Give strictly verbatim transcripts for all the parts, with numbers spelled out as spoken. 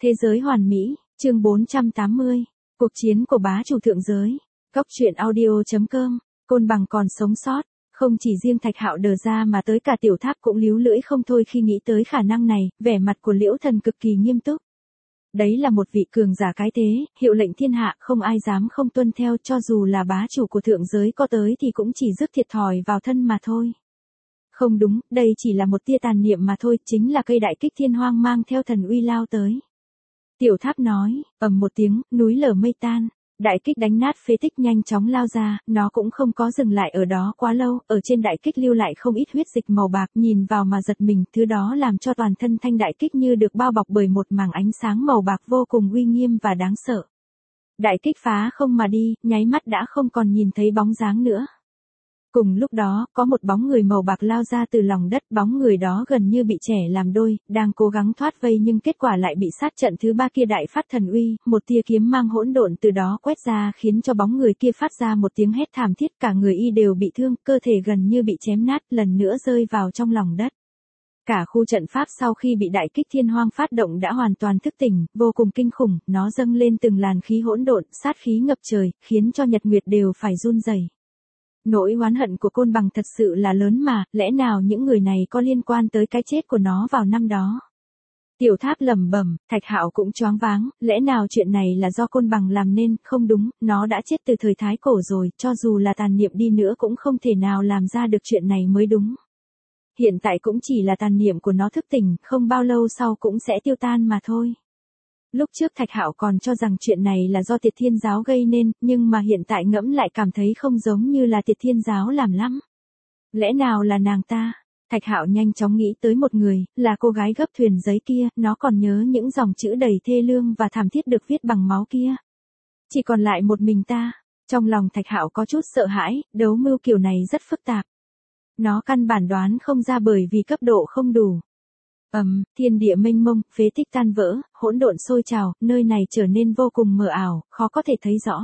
Thế giới hoàn mỹ, chương bốn trăm tám mươi. Cuộc chiến của bá chủ thượng giới. Cốc truyện audio chấm com. Côn Bằng còn sống sót, không chỉ riêng Thạch Hạo đờ ra mà tới cả Tiểu Tháp cũng líu lưỡi không thôi khi nghĩ tới khả năng này, vẻ mặt của Liễu Thần cực kỳ nghiêm túc. Đấy là một vị cường giả cái thế, hiệu lệnh thiên hạ không ai dám không tuân theo, cho dù là bá chủ của thượng giới có tới thì cũng chỉ rước thiệt thòi vào thân mà thôi. Không đúng, đây chỉ là một tia tàn niệm mà thôi, chính là cây đại kích thiên hoang mang theo thần uy lao tới. Tiểu Tháp nói, ầm một tiếng, núi lở mây tan, đại kích đánh nát phế tích nhanh chóng lao ra, nó cũng không có dừng lại ở đó quá lâu, ở trên đại kích lưu lại không ít huyết dịch màu bạc, nhìn vào mà giật mình, thứ đó làm cho toàn thân thanh đại kích như được bao bọc bởi một màng ánh sáng màu bạc vô cùng uy nghiêm và đáng sợ. Đại kích phá không mà đi, nháy mắt đã không còn nhìn thấy bóng dáng nữa. Cùng lúc đó, có một bóng người màu bạc lao ra từ lòng đất, bóng người đó gần như bị chẻ làm đôi, đang cố gắng thoát vây nhưng kết quả lại bị sát trận thứ ba kia đại phát thần uy, một tia kiếm mang hỗn độn từ đó quét ra khiến cho bóng người kia phát ra một tiếng hét thảm thiết, cả người y đều bị thương, cơ thể gần như bị chém nát, lần nữa rơi vào trong lòng đất. Cả khu trận pháp sau khi bị đại kích thiên hoang phát động đã hoàn toàn thức tỉnh, vô cùng kinh khủng, nó dâng lên từng làn khí hỗn độn, sát khí ngập trời, khiến cho nhật nguyệt đều phải run rẩy. Nỗi oán hận của Côn Bằng thật sự là lớn mà, lẽ nào những người này có liên quan tới cái chết của nó vào năm đó? Tiểu Tháp lẩm bẩm, Thạch Hạo cũng choáng váng, lẽ nào chuyện này là do Côn Bằng làm nên? Không đúng, nó đã chết từ thời Thái Cổ rồi, cho dù là tàn niệm đi nữa cũng không thể nào làm ra được chuyện này mới đúng. Hiện tại cũng chỉ là tàn niệm của nó thức tỉnh, không bao lâu sau cũng sẽ tiêu tan mà thôi. Lúc trước Thạch Hạo còn cho rằng chuyện này là do Tiệt Thiên Giáo gây nên, nhưng mà hiện tại ngẫm lại cảm thấy không giống như là Tiệt Thiên Giáo làm lắm. Lẽ nào là nàng ta? Thạch Hạo nhanh chóng nghĩ tới một người, là cô gái gấp thuyền giấy kia, nó còn nhớ những dòng chữ đầy thê lương và thảm thiết được viết bằng máu kia. Chỉ còn lại một mình ta. Trong lòng Thạch Hạo có chút sợ hãi, đấu mưu kiểu này rất phức tạp. Nó căn bản đoán không ra bởi vì cấp độ không đủ. Ầm, um, thiên địa mênh mông, phế tích tan vỡ, hỗn độn sôi trào, nơi này trở nên vô cùng mờ ảo, khó có thể thấy rõ.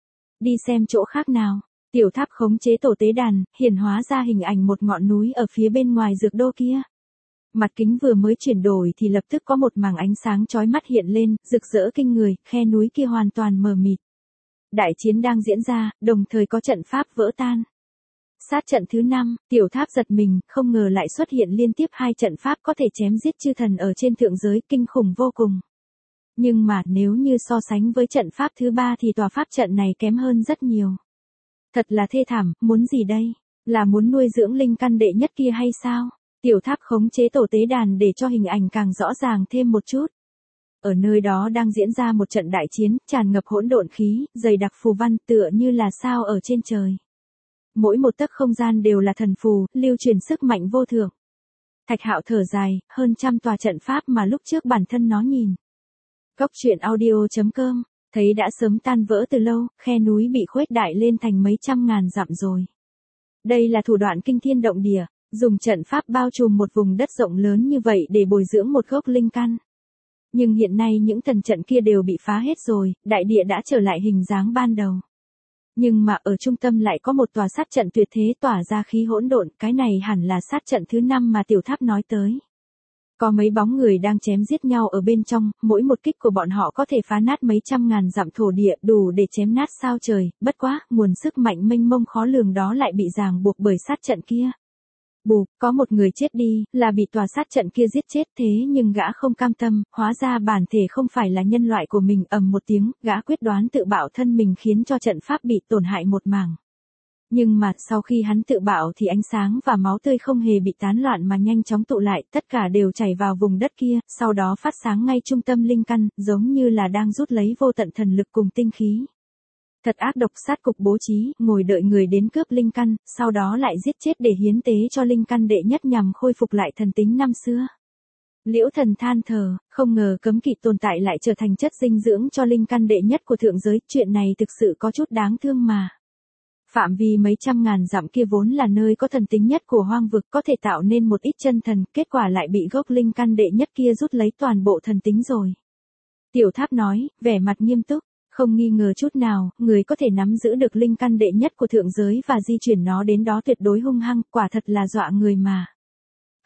Đi xem chỗ khác nào. Tiểu Tháp khống chế tổ tế đàn, hiển hóa ra hình ảnh một ngọn núi ở phía bên ngoài dược đô kia. Mặt kính vừa mới chuyển đổi thì lập tức có một màng ánh sáng chói mắt hiện lên, rực rỡ kinh người, khe núi kia hoàn toàn mờ mịt. Đại chiến đang diễn ra, đồng thời có trận pháp vỡ tan. Sát trận thứ năm, Tiểu Tháp giật mình, không ngờ lại xuất hiện liên tiếp hai trận pháp có thể chém giết chư thần ở trên thượng giới, kinh khủng vô cùng. Nhưng mà nếu như so sánh với trận pháp thứ ba thì tòa pháp trận này kém hơn rất nhiều. Thật là thê thảm, muốn gì đây? Là muốn nuôi dưỡng linh căn đệ nhất kia hay sao? Tiểu Tháp khống chế tổ tế đàn để cho hình ảnh càng rõ ràng thêm một chút. Ở nơi đó đang diễn ra một trận đại chiến, tràn ngập hỗn độn khí, dày đặc phù văn tựa như là sao ở trên trời. Mỗi một tấc không gian đều là thần phù, lưu truyền sức mạnh vô thượng. Thạch Hạo thở dài, hơn trăm tòa trận pháp mà lúc trước bản thân nó nhìn. Cốc truyện audio chấm com, thấy đã sớm tan vỡ từ lâu, khe núi bị khuếch đại lên thành mấy trăm ngàn dặm rồi. Đây là thủ đoạn kinh thiên động địa, dùng trận pháp bao trùm một vùng đất rộng lớn như vậy để bồi dưỡng một gốc linh căn. Nhưng hiện nay những thần trận kia đều bị phá hết rồi, đại địa đã trở lại hình dáng ban đầu. Nhưng mà ở trung tâm lại có một tòa sát trận tuyệt thế tỏa ra khí hỗn độn, cái này hẳn là sát trận thứ năm mà Tiểu Tháp nói tới. Có mấy bóng người đang chém giết nhau ở bên trong, mỗi một kích của bọn họ có thể phá nát mấy trăm ngàn dặm thổ địa, đủ để chém nát sao trời, bất quá, nguồn sức mạnh mênh mông khó lường đó lại bị ràng buộc bởi sát trận kia. Bù, có một người chết đi, là bị tòa sát trận kia giết chết, thế nhưng gã không cam tâm, hóa ra bản thể không phải là nhân loại của mình, ầm một tiếng, gã quyết đoán tự bạo thân mình khiến cho trận pháp bị tổn hại một mảng. Nhưng mà sau khi hắn tự bạo thì ánh sáng và máu tươi không hề bị tán loạn mà nhanh chóng tụ lại, tất cả đều chảy vào vùng đất kia, sau đó phát sáng ngay trung tâm linh căn, giống như là đang rút lấy vô tận thần lực cùng tinh khí. Thật ác độc, sát cục bố trí, ngồi đợi người đến cướp linh căn, sau đó lại giết chết để hiến tế cho linh căn đệ nhất nhằm khôi phục lại thần tính năm xưa. Liễu Thần than thở, không ngờ cấm kỵ tồn tại lại trở thành chất dinh dưỡng cho linh căn đệ nhất của thượng giới, chuyện này thực sự có chút đáng thương mà. Phạm vi mấy trăm ngàn dặm kia vốn là nơi có thần tính nhất của hoang vực, có thể tạo nên một ít chân thần, kết quả lại bị gốc linh căn đệ nhất kia rút lấy toàn bộ thần tính rồi. Tiểu Tháp nói, vẻ mặt nghiêm túc. Không nghi ngờ chút nào, người có thể nắm giữ được linh căn đệ nhất của thượng giới và di chuyển nó đến đó tuyệt đối hung hăng, quả thật là dọa người mà.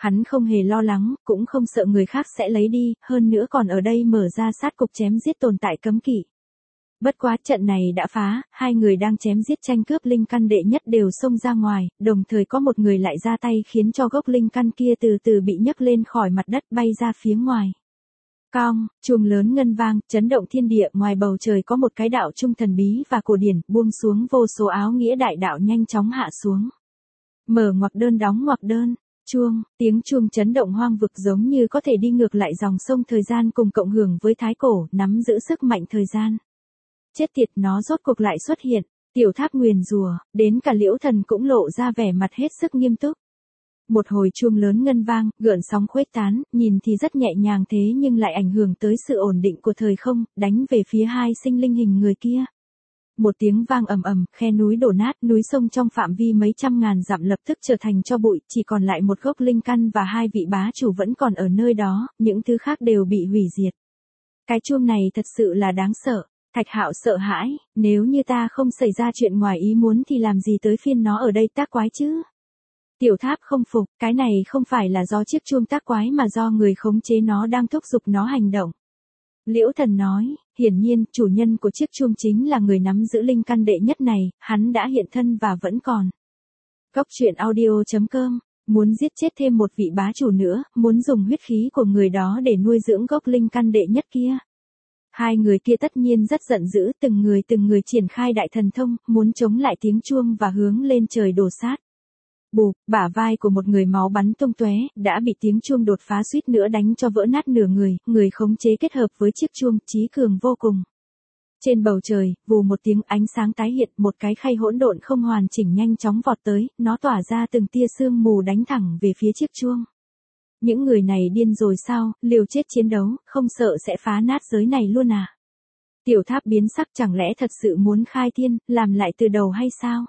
Hắn không hề lo lắng, cũng không sợ người khác sẽ lấy đi, hơn nữa còn ở đây mở ra sát cục chém giết tồn tại cấm kỵ. Bất quá trận này đã phá, hai người đang chém giết tranh cướp linh căn đệ nhất đều xông ra ngoài, đồng thời có một người lại ra tay khiến cho gốc linh căn kia từ từ bị nhấc lên khỏi mặt đất bay ra phía ngoài. Cong, chuông lớn ngân vang, chấn động thiên địa, ngoài bầu trời có một cái đạo trung thần bí và cổ điển, buông xuống vô số áo nghĩa đại đạo nhanh chóng hạ xuống. Mở ngoặc đơn đóng ngoặc đơn, chuông, tiếng chuông chấn động hoang vực giống như có thể đi ngược lại dòng sông thời gian cùng cộng hưởng với thái cổ, nắm giữ sức mạnh thời gian. Chết tiệt, nó rốt cuộc lại xuất hiện, tiểu tháp nguyền rủa, đến cả Liễu Thần cũng lộ ra vẻ mặt hết sức nghiêm túc. Một hồi chuông lớn ngân vang, gợn sóng khuếch tán, nhìn thì rất nhẹ nhàng thế nhưng lại ảnh hưởng tới sự ổn định của thời không, đánh về phía hai sinh linh hình người kia. Một tiếng vang ầm ầm, khe núi đổ nát, núi sông trong phạm vi mấy trăm ngàn dặm lập tức trở thành tro bụi, chỉ còn lại một gốc linh căn và hai vị bá chủ vẫn còn ở nơi đó, những thứ khác đều bị hủy diệt. Cái chuông này thật sự là đáng sợ. Thạch Hạo sợ hãi, nếu như ta không xảy ra chuyện ngoài ý muốn thì làm gì tới phiên nó ở đây tác quái chứ? Tiểu tháp không phục, cái này không phải là do chiếc chuông tác quái mà do người khống chế nó đang thúc giục nó hành động. Liễu Thần nói, hiển nhiên, chủ nhân của chiếc chuông chính là người nắm giữ linh căn đệ nhất này, hắn đã hiện thân và vẫn còn. Góc truyện audio chấm com, muốn giết chết thêm một vị bá chủ nữa, muốn dùng huyết khí của người đó để nuôi dưỡng gốc linh căn đệ nhất kia. Hai người kia tất nhiên rất giận dữ, từng người từng người triển khai đại thần thông, muốn chống lại tiếng chuông và hướng lên trời đổ sát. Bụp, bả vai của một người máu bắn tung tóe, đã bị tiếng chuông đột phá suýt nữa đánh cho vỡ nát nửa người, người khống chế kết hợp với chiếc chuông, trí cường vô cùng. Trên bầu trời, vù một tiếng ánh sáng tái hiện, một cái khay hỗn độn không hoàn chỉnh nhanh chóng vọt tới, nó tỏa ra từng tia sương mù đánh thẳng về phía chiếc chuông. Những người này điên rồi sao, liều chết chiến đấu, không sợ sẽ phá nát giới này luôn à? Tiểu tháp biến sắc, chẳng lẽ thật sự muốn khai thiên, làm lại từ đầu hay sao?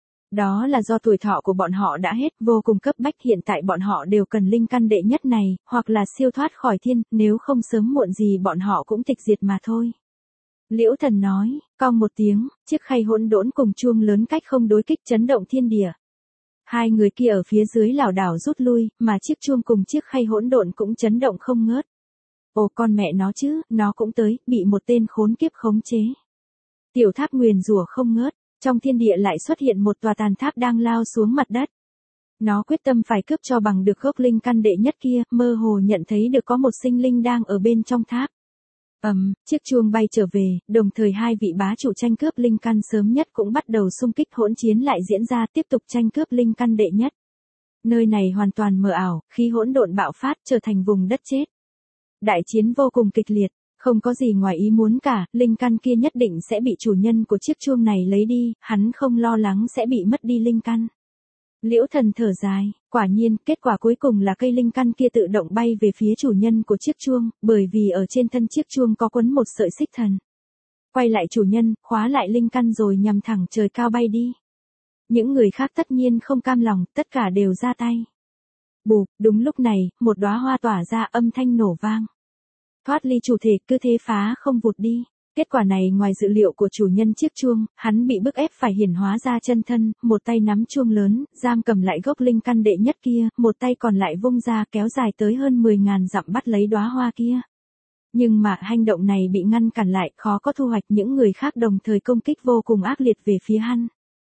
Đó là do tuổi thọ của bọn họ đã hết, vô cùng cấp bách, hiện tại bọn họ đều cần linh căn đệ nhất này, hoặc là siêu thoát khỏi thiên, nếu không sớm muộn gì bọn họ cũng tịch diệt mà thôi. Liễu Thần nói, cong một tiếng, chiếc khay hỗn độn cùng chuông lớn cách không đối kích chấn động thiên địa. Hai người kia ở phía dưới lảo đảo rút lui, mà chiếc chuông cùng chiếc khay hỗn độn cũng chấn động không ngớt. Ồ con mẹ nó chứ, nó cũng tới, bị một tên khốn kiếp khống chế. Tiểu tháp nguyền rủa không ngớt, trong thiên địa lại xuất hiện một tòa tàn tháp đang lao xuống mặt đất. Nó quyết tâm phải cướp cho bằng được gốc linh căn đệ nhất kia, mơ hồ nhận thấy được có một sinh linh đang ở bên trong tháp. Ầm, um, chiếc chuông bay trở về, đồng thời hai vị bá chủ tranh cướp linh căn sớm nhất cũng bắt đầu xung kích, hỗn chiến lại diễn ra, tiếp tục tranh cướp linh căn đệ nhất. Nơi này hoàn toàn mờ ảo, khí hỗn độn bạo phát, trở thành vùng đất chết. Đại chiến vô cùng kịch liệt, không có gì ngoài ý muốn cả, linh căn kia nhất định sẽ bị chủ nhân của chiếc chuông này lấy đi, hắn không lo lắng sẽ bị mất đi linh căn. Liễu Thần thở dài, quả nhiên, kết quả cuối cùng là cây linh căn kia tự động bay về phía chủ nhân của chiếc chuông, bởi vì ở trên thân chiếc chuông có quấn một sợi xích thần. Quay lại chủ nhân, khóa lại linh căn rồi nhằm thẳng trời cao bay đi. Những người khác tất nhiên không cam lòng, tất cả đều ra tay. Bụp, đúng lúc này, một đóa hoa tỏa ra, âm thanh nổ vang. Thoát ly chủ thể, cứ thế phá không vụt đi. Kết quả này ngoài dự liệu của chủ nhân chiếc chuông, hắn bị bức ép phải hiển hóa ra chân thân, một tay nắm chuông lớn, giam cầm lại gốc linh căn đệ nhất kia, một tay còn lại vung ra kéo dài tới hơn mười ngàn dặm bắt lấy đóa hoa kia. Nhưng mà hành động này bị ngăn cản lại, khó có thu hoạch, những người khác đồng thời công kích vô cùng ác liệt về phía hắn.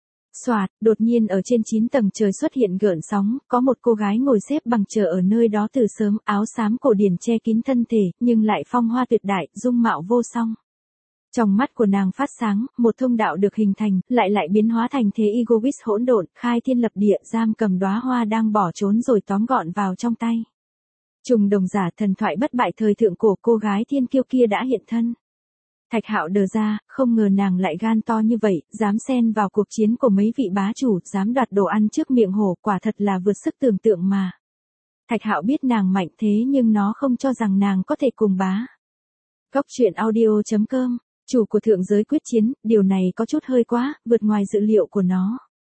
Soạt, đột nhiên ở trên chín tầng trời xuất hiện gợn sóng, có một cô gái ngồi xếp bằng chờ ở nơi đó từ sớm, áo xám cổ điển che kín thân thể, nhưng lại phong hoa tuyệt đại, dung mạo vô song. Trong mắt của nàng phát sáng, một thông đạo được hình thành, lại lại biến hóa thành thế Egoist hỗn độn, khai thiên lập địa, giam cầm đóa hoa đang bỏ trốn rồi tóm gọn vào trong tay. Trùng đồng giả, thần thoại bất bại thời thượng cổ, cô gái thiên kiêu kia đã hiện thân. Thạch Hạo đờ ra, không ngờ nàng lại gan to như vậy, dám xen vào cuộc chiến của mấy vị bá chủ, dám đoạt đồ ăn trước miệng hổ, quả thật là vượt sức tưởng tượng mà. Thạch Hạo biết nàng mạnh thế nhưng nó không cho rằng nàng có thể cùng bá. Góc truyện audio chấm com, chủ của thượng giới quyết chiến, điều này có chút hơi quá, vượt ngoài dự liệu của nó.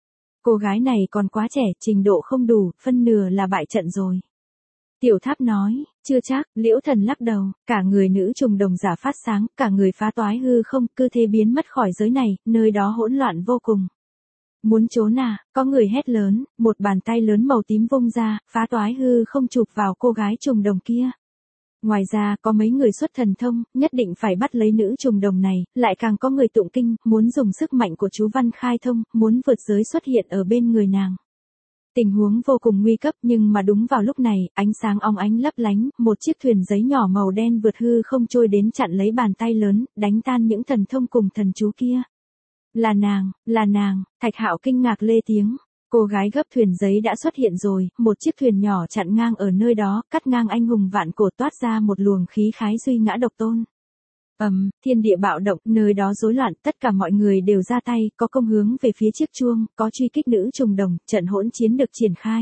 Cô gái này còn quá trẻ, trình độ không đủ, phân nửa là bại trận rồi. Tiểu tháp nói, chưa chắc, Liễu Thần lắc đầu, cả người nữ trùng đồng giả phát sáng, cả người phá toái hư không, cứ thế biến mất khỏi giới này, nơi đó hỗn loạn vô cùng. Muốn trốn à, có người hét lớn, một bàn tay lớn màu tím vung ra, phá toái hư không chụp vào cô gái trùng đồng kia. Ngoài ra, có mấy người xuất thần thông, nhất định phải bắt lấy nữ trùng đồng này, lại càng có người tụng kinh, muốn dùng sức mạnh của chú văn khai thông, muốn vượt giới xuất hiện ở bên người nàng. Tình huống vô cùng nguy cấp, nhưng mà đúng vào lúc này, ánh sáng óng ánh lấp lánh, một chiếc thuyền giấy nhỏ màu đen vượt hư không trôi đến chặn lấy bàn tay lớn, đánh tan những thần thông cùng thần chú kia. Là nàng, là nàng, Thạch Hạo kinh ngạc lê tiếng. Cô gái gấp thuyền giấy đã xuất hiện rồi, một chiếc thuyền nhỏ chặn ngang ở nơi đó, cắt ngang anh hùng vạn cổ, toát ra một luồng khí khái duy ngã độc tôn. Ầm, um, thiên địa bạo động, nơi đó rối loạn, tất cả mọi người đều ra tay, có công hướng về phía chiếc chuông, có truy kích nữ trùng đồng, trận hỗn chiến được triển khai.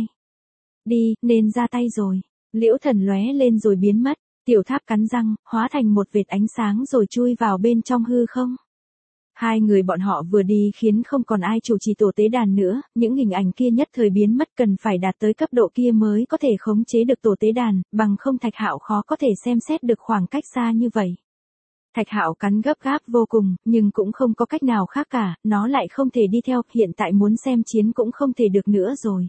Đi, nên ra tay rồi. Liễu Thần lóe lên rồi biến mất, tiểu tháp cắn răng, hóa thành một vệt ánh sáng rồi chui vào bên trong hư không. Hai người bọn họ vừa đi khiến không còn ai chủ trì tổ tế đàn nữa, những hình ảnh kia nhất thời biến mất, cần phải đạt tới cấp độ kia mới có thể khống chế được tổ tế đàn, bằng không Thạch Hạo khó có thể xem xét được khoảng cách xa như vậy. Thạch Hạo cắn gấp gáp vô cùng, nhưng cũng không có cách nào khác cả, nó lại không thể đi theo, hiện tại muốn xem chiến cũng không thể được nữa rồi.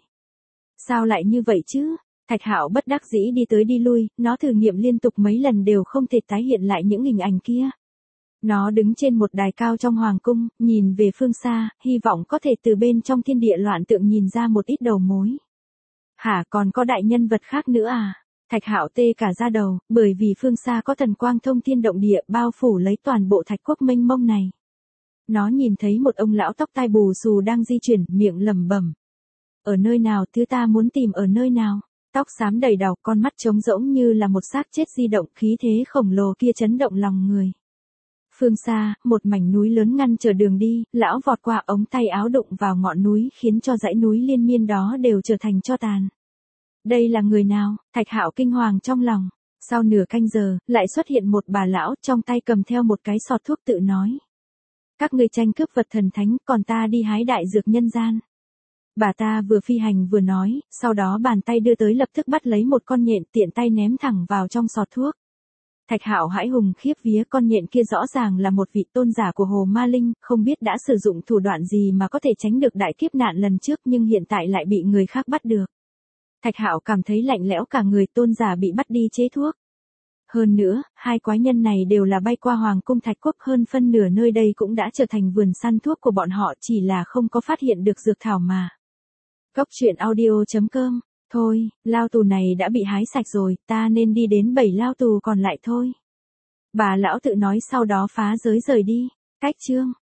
Sao lại như vậy chứ? Thạch Hạo bất đắc dĩ đi tới đi lui, nó thử nghiệm liên tục mấy lần đều không thể tái hiện lại những hình ảnh kia. Nó đứng trên một đài cao trong hoàng cung, nhìn về phương xa, hy vọng có thể từ bên trong thiên địa loạn tượng nhìn ra một ít đầu mối. Hả, còn có đại nhân vật khác nữa à? Thạch Hạo tê cả da đầu, bởi vì phương xa có thần quang thông thiên động địa bao phủ lấy toàn bộ Thạch Quốc mênh mông này. Nó nhìn thấy một ông lão tóc tai bù xù đang di chuyển, miệng lẩm bẩm. Ở nơi nào, thứ ta muốn tìm ở nơi nào? Tóc xám đầy đầu, con mắt trống rỗng như là một xác chết di động, khí thế khổng lồ kia chấn động lòng người. Phương xa, một mảnh núi lớn ngăn trở đường đi, lão vọt qua, ống tay áo đụng vào ngọn núi khiến cho dãy núi liên miên đó đều trở thành tro tàn. Đây là người nào? Thạch Hạo kinh hoàng trong lòng. Sau nửa canh giờ, lại xuất hiện một bà lão, trong tay cầm theo một cái sọt thuốc tự nói. Các ngươi tranh cướp vật thần thánh, còn ta đi hái đại dược nhân gian. Bà ta vừa phi hành vừa nói, sau đó bàn tay đưa tới lập tức bắt lấy một con nhện, tiện tay ném thẳng vào trong sọt thuốc. Thạch Hạo hãi hùng khiếp vía, con nhện kia rõ ràng là một vị tôn giả của Hồ Ma Linh, không biết đã sử dụng thủ đoạn gì mà có thể tránh được đại kiếp nạn lần trước, nhưng hiện tại lại bị người khác bắt được. Thạch Hạo cảm thấy lạnh lẽo cả người, tôn giả bị bắt đi chế thuốc. Hơn nữa, hai quái nhân này đều là bay qua hoàng cung Thạch Quốc, hơn phân nửa nơi đây cũng đã trở thành vườn săn thuốc của bọn họ, chỉ là không có phát hiện được dược thảo mà. Góc truyện audio chấm com. Thôi, lao tù này đã bị hái sạch rồi, ta nên đi đến bảy lao tù còn lại thôi. Bà lão tự nói, sau đó phá giới rời đi. Cách chương